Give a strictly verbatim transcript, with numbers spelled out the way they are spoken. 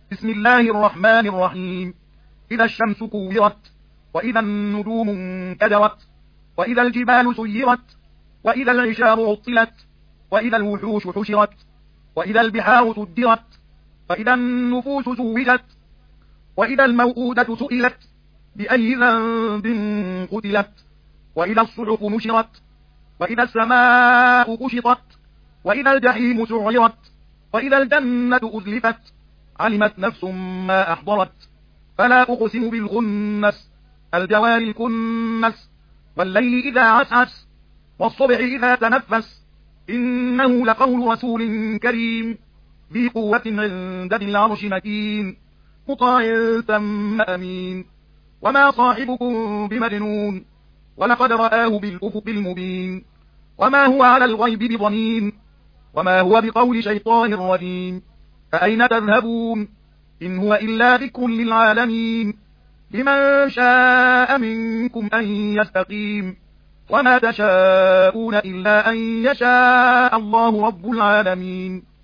بسم الله الرحمن الرحيم. إذا الشمس كورت، وإذا النجوم انكدرت، وإذا الجبال سيرت، وإذا العشار عطلت، وإذا الوحوش حشرت، وإذا البحار سدرت، وإذا النفوس زوجت، وإذا الموءودة سئلت بأي ذنب قتلت، وإذا الصحف نشرت، وإذا السماء كشطت، وإذا الجحيم سعرت، وإذا الجنة أزلفت، علمت نفس ما أحضرت. فلا أقسم بالخنس، الجوار الكنس، والليل إذا عسعس، والصبح إذا تنفس، إنه لقول رسول كريم ذي قوة عند ذي العرش مكين، مطاع ثم أمين. وما صاحبكم بمجنون، ولقد رآه بالأفق المبين. وما هو على الغيب بضنين، وما هو بقول شيطان رجيم. فأين تذهبون؟ إن هو إلا ذكر للعالمين. لمن شاء منكم أن يستقيم، وما تشاءون إلا أن يشاء الله رب العالمين.